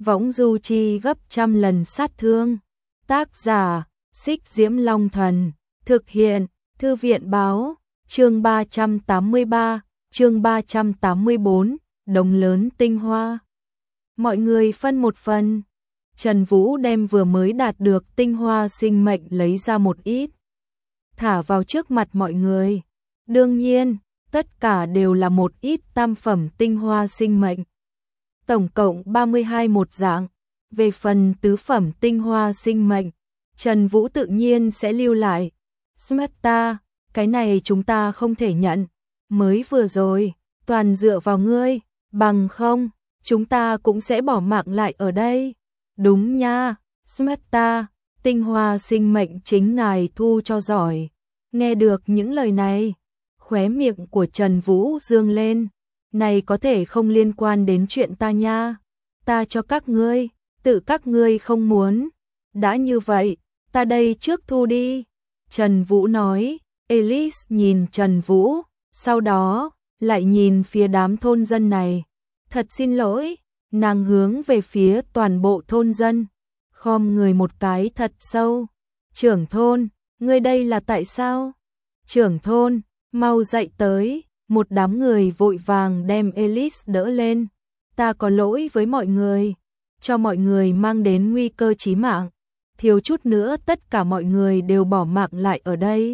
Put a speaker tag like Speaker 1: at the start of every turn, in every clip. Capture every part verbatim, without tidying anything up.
Speaker 1: võng du chi gấp trăm lần sát thương. Tác giả, Xích Diễm Long Thần, thực hiện, Thư viện báo, chương ba trăm tám mươi ba, chương ba trăm tám mươi bốn, đống lớn tinh hoa. Mọi người phân một phần. Trần Vũ đem vừa mới đạt được tinh hoa sinh mệnh lấy ra một ít, thả vào trước mặt mọi người. Đương nhiên, tất cả đều là một ít tam phẩm tinh hoa sinh mệnh. Tổng cộng ba mươi hai một dạng. Về phần tứ phẩm tinh hoa sinh mệnh, Trần Vũ tự nhiên sẽ lưu lại. Smarta, cái này chúng ta không thể nhận. Mới vừa rồi, toàn dựa vào ngươi, bằng không, chúng ta cũng sẽ bỏ mạng lại ở đây. Đúng nha, Smarta, tinh hoa sinh mệnh chính ngài thu cho giỏi. Nghe được những lời này, khóe miệng của Trần Vũ dương lên. Này có thể không liên quan đến chuyện ta nha. Ta cho các ngươi, tự các ngươi không muốn. Đã như vậy, ta đây trước thu đi. Trần Vũ nói. Alice nhìn Trần Vũ, sau đó lại nhìn phía đám thôn dân này. Thật xin lỗi, nàng hướng về phía toàn bộ thôn dân, khom người một cái thật sâu. Trưởng thôn, ngươi đây là tại sao? Trưởng thôn, mau dậy tới. Một đám người vội vàng đem Alice đỡ lên. Ta có lỗi với mọi người, cho mọi người mang đến nguy cơ chí mạng. Thiếu chút nữa tất cả mọi người đều bỏ mạng lại ở đây.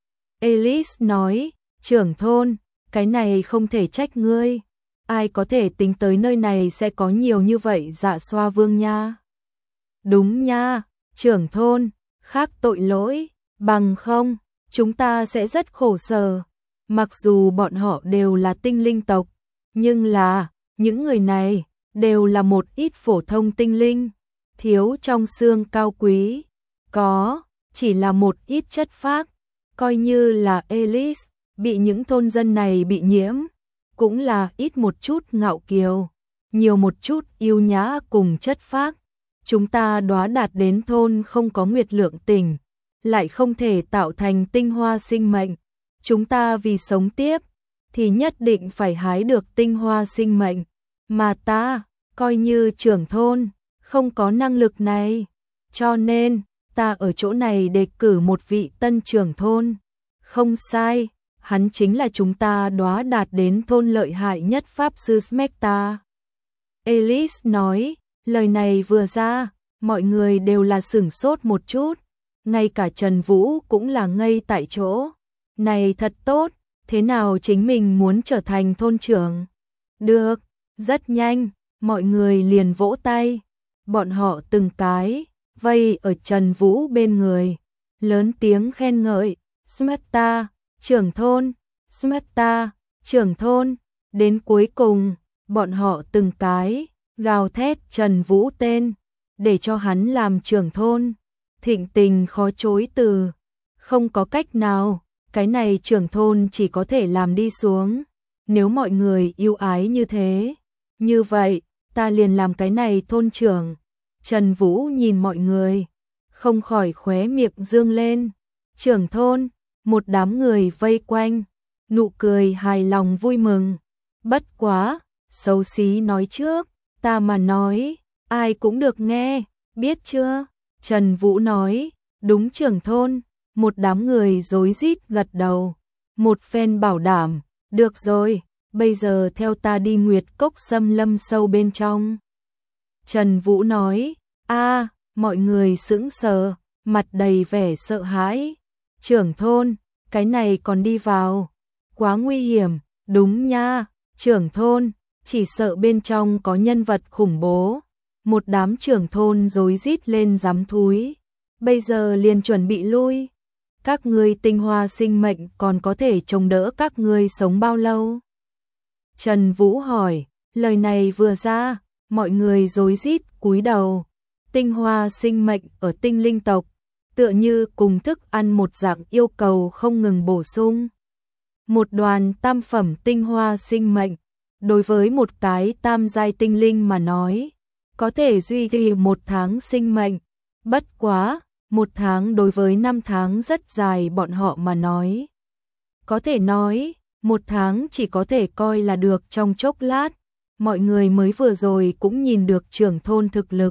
Speaker 1: Alice nói, trưởng thôn, cái này không thể trách ngươi. Ai có thể tính tới nơi này sẽ có nhiều như vậy dạ xoa vương nha. Đúng nha, trưởng thôn, khác tội lỗi, bằng không, chúng ta sẽ rất khổ sở. Mặc dù bọn họ đều là tinh linh tộc, nhưng là, những người này, đều là một ít phổ thông tinh linh, thiếu trong xương cao quý, có, chỉ là một ít chất phác, coi như là Alice, bị những thôn dân này bị nhiễm, cũng là ít một chút ngạo kiều, nhiều một chút yêu nhã cùng chất phác. Chúng ta đoá đạt đến thôn không có nguyệt lượng tỉnh, lại không thể tạo thành tinh hoa sinh mệnh. Chúng ta vì sống tiếp, thì nhất định phải hái được tinh hoa sinh mệnh, mà ta, coi như trưởng thôn, không có năng lực này, cho nên, ta ở chỗ này đề cử một vị tân trưởng thôn. Không sai, hắn chính là chúng ta đoá đạt đến thôn lợi hại nhất Pháp Sư Smecta. Alice nói, lời này vừa ra, mọi người đều là sửng sốt một chút, ngay cả Trần Vũ cũng là ngây tại chỗ. Này thật tốt, thế nào chính mình muốn trở thành thôn trưởng? Được, rất nhanh, mọi người liền vỗ tay. Bọn họ từng cái, vây ở Trần Vũ bên người, lớn tiếng khen ngợi. Smarta, trưởng thôn, Smarta, trưởng thôn. Đến cuối cùng, bọn họ từng cái, gào thét Trần Vũ tên, để cho hắn làm trưởng thôn. Thịnh tình khó chối từ, không có cách nào. Cái này trưởng thôn chỉ có thể làm đi xuống. Nếu mọi người yêu ái như thế, như vậy, ta liền làm cái này thôn trưởng. Trần Vũ nhìn mọi người, không khỏi khóe miệng dương lên. Trưởng thôn, một đám người vây quanh, nụ cười hài lòng vui mừng. Bất quá, xấu xí nói trước, ta mà nói, ai cũng được nghe, biết chưa? Trần Vũ nói, đúng trưởng thôn. Một đám người rối rít gật đầu, một phen bảo đảm, được rồi, bây giờ theo ta đi Nguyệt Cốc xâm lâm sâu bên trong. Trần Vũ nói, a, mọi người sững sờ, mặt đầy vẻ sợ hãi. Trưởng thôn, cái này còn đi vào, quá nguy hiểm, đúng nha, trưởng thôn, chỉ sợ bên trong có nhân vật khủng bố. Một đám trưởng thôn rối rít lên dám thúi, bây giờ liền chuẩn bị lui. Các ngươi tinh hoa sinh mệnh còn có thể chống đỡ các ngươi sống bao lâu? Trần Vũ hỏi, lời này vừa ra, mọi người rối rít cúi đầu. Tinh hoa sinh mệnh ở tinh linh tộc, tựa như cùng thức ăn một dạng yêu cầu không ngừng bổ sung. Một đoàn tam phẩm tinh hoa sinh mệnh, đối với một cái tam giai tinh linh mà nói, có thể duy trì một tháng sinh mệnh, bất quá. Một tháng đối với năm tháng rất dài bọn họ mà nói. Có thể nói, một tháng chỉ có thể coi là được trong chốc lát, mọi người mới vừa rồi cũng nhìn được trưởng thôn thực lực.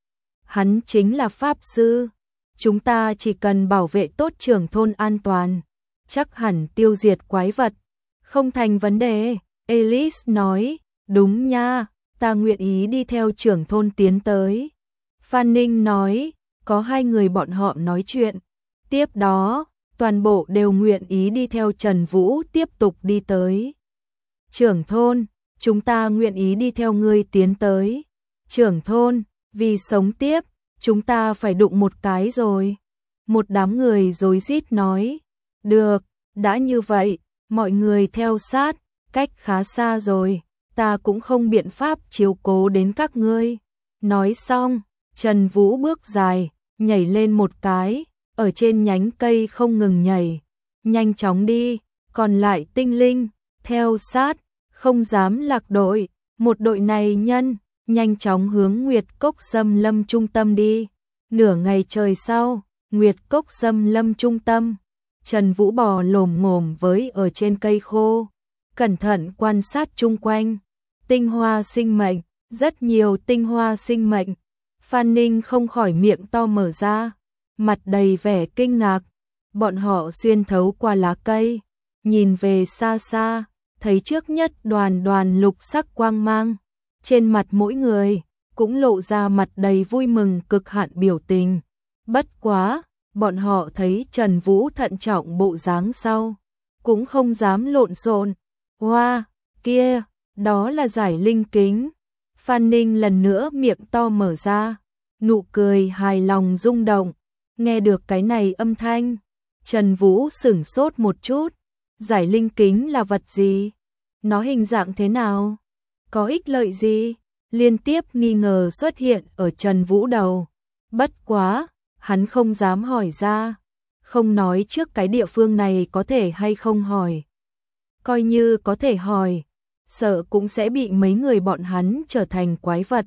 Speaker 1: Hắn chính là pháp sư, chúng ta chỉ cần bảo vệ tốt trưởng thôn an toàn, chắc hẳn tiêu diệt quái vật, không thành vấn đề. Alice nói, đúng nha, ta nguyện ý đi theo trưởng thôn tiến tới. Phan Ninh nói, có hai người bọn họ nói chuyện. Tiếp đó, toàn bộ đều nguyện ý đi theo Trần Vũ tiếp tục đi tới. Trưởng thôn, chúng ta nguyện ý đi theo ngươi tiến tới. Trưởng thôn, vì sống tiếp, chúng ta phải đụng một cái rồi. Một đám người rối rít nói, được, đã như vậy, mọi người theo sát, cách khá xa rồi, ta cũng không biện pháp chiếu cố đến các ngươi. Nói xong, Trần Vũ bước dài, nhảy lên một cái, ở trên nhánh cây không ngừng nhảy, nhanh chóng đi, còn lại tinh linh, theo sát, không dám lạc đội, một đội này nhân, nhanh chóng hướng Nguyệt Cốc Xâm Lâm trung tâm đi. Nửa ngày trời sau, Nguyệt Cốc Xâm Lâm trung tâm, Trần Vũ bò lồm ngồm với ở trên cây khô, cẩn thận quan sát chung quanh, tinh hoa sinh mệnh, rất nhiều tinh hoa sinh mệnh. Phan Ninh không khỏi miệng to mở ra, mặt đầy vẻ kinh ngạc. Bọn họ xuyên thấu qua lá cây, nhìn về xa xa, thấy trước nhất đoàn đoàn lục sắc quang mang. Trên mặt mỗi người cũng lộ ra mặt đầy vui mừng cực hạn biểu tình. Bất quá, bọn họ thấy Trần Vũ thận trọng bộ dáng sau, cũng không dám lộn xộn. Hoa, wow, kia, đó là giải linh kính. Phan Ninh lần nữa miệng to mở ra, nụ cười hài lòng rung động. Nghe được cái này âm thanh, Trần Vũ sửng sốt một chút. Giải linh kính là vật gì? Nó hình dạng thế nào? Có ích lợi gì? Liên tiếp nghi ngờ xuất hiện ở Trần Vũ đầu. Bất quá, hắn không dám hỏi ra, không nói trước cái địa phương này có thể hay không hỏi. Coi như có thể hỏi, sợ cũng sẽ bị mấy người bọn hắn trở thành quái vật.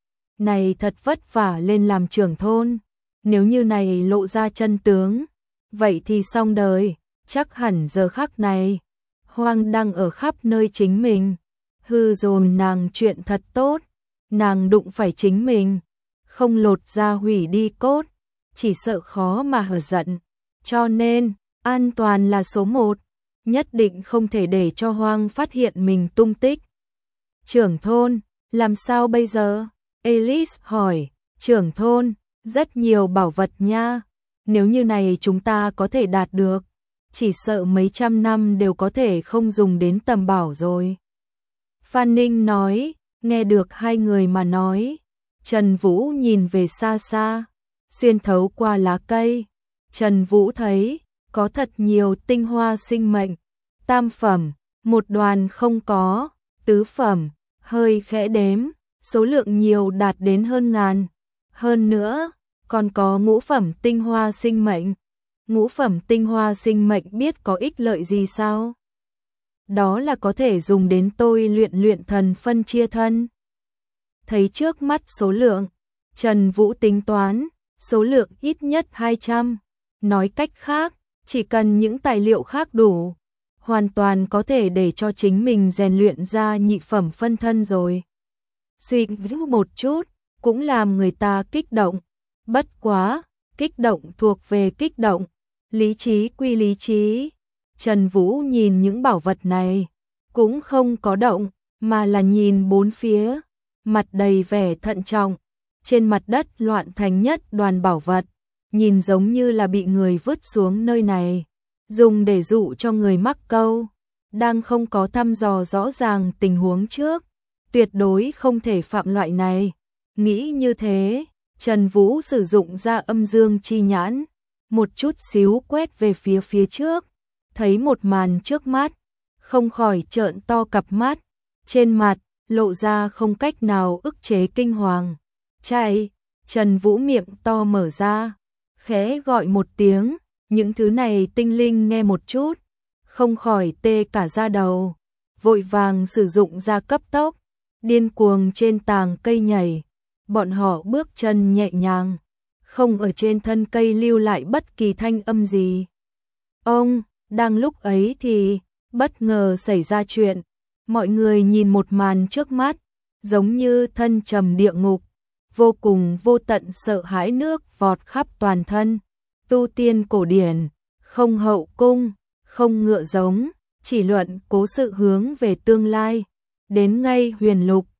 Speaker 1: Này thật vất vả lên làm trưởng thôn, nếu như này lộ ra chân tướng, vậy thì xong đời, chắc hẳn giờ khắc này, hoang đang ở khắp nơi chính mình. Hư dồn nàng chuyện thật tốt, nàng đụng phải chính mình, không lột ra hủy đi cốt, chỉ sợ khó mà hở giận. Cho nên, an toàn là số một, nhất định không thể để cho hoang phát hiện mình tung tích. Trưởng thôn, làm sao bây giờ? Alice hỏi, trưởng thôn, rất nhiều bảo vật nha, nếu như này chúng ta có thể đạt được, chỉ sợ mấy trăm năm đều có thể không dùng đến tầm bảo rồi. Phan Ninh nói, nghe được hai người mà nói, Trần Vũ nhìn về xa xa, xuyên thấu qua lá cây, Trần Vũ thấy, có thật nhiều tinh hoa sinh mệnh, tam phẩm, một đoàn không có, tứ phẩm, hơi khẽ đếm, số lượng nhiều đạt đến hơn ngàn, hơn nữa, còn có ngũ phẩm tinh hoa sinh mệnh. Ngũ phẩm tinh hoa sinh mệnh biết có ích lợi gì sao? Đó là có thể dùng đến tôi luyện luyện thần phân chia thân. Thấy trước mắt số lượng, Trần Vũ tính toán, số lượng ít nhất hai trăm. Nói cách khác, chỉ cần những tài liệu khác đủ, hoàn toàn có thể để cho chính mình rèn luyện ra nhị phẩm phân thân rồi. Suy nghĩ một chút, cũng làm người ta kích động. Bất quá, kích động thuộc về kích động, lý trí quy lý trí. Trần Vũ nhìn những bảo vật này, cũng không có động, mà là nhìn bốn phía, mặt đầy vẻ thận trọng. Trên mặt đất loạn thành nhất đoàn bảo vật, nhìn giống như là bị người vứt xuống nơi này, dùng để dụ cho người mắc câu. Đang không có thăm dò rõ ràng tình huống trước, tuyệt đối không thể phạm loại này. Nghĩ như thế, Trần Vũ sử dụng ra âm dương chi nhãn, một chút xíu quét về phía phía trước, thấy một màn trước mắt, không khỏi trợn to cặp mắt, trên mặt lộ ra không cách nào ức chế kinh hoàng. Chạy, Trần Vũ miệng to mở ra, khẽ gọi một tiếng, những thứ này tinh linh nghe một chút, không khỏi tê cả da đầu, vội vàng sử dụng ra cấp tốc, điên cuồng trên tàng cây nhảy. Bọn họ bước chân nhẹ nhàng, không ở trên thân cây lưu lại bất kỳ thanh âm gì. Ông, đang lúc ấy thì, bất ngờ xảy ra chuyện, mọi người nhìn một màn trước mắt, giống như thân trầm địa ngục, vô cùng vô tận sợ hãi nước vọt khắp toàn thân. Tu tiên cổ điển, không hậu cung, không ngựa giống, chỉ luận cố sự hướng về tương lai. Đến ngay huyền lục,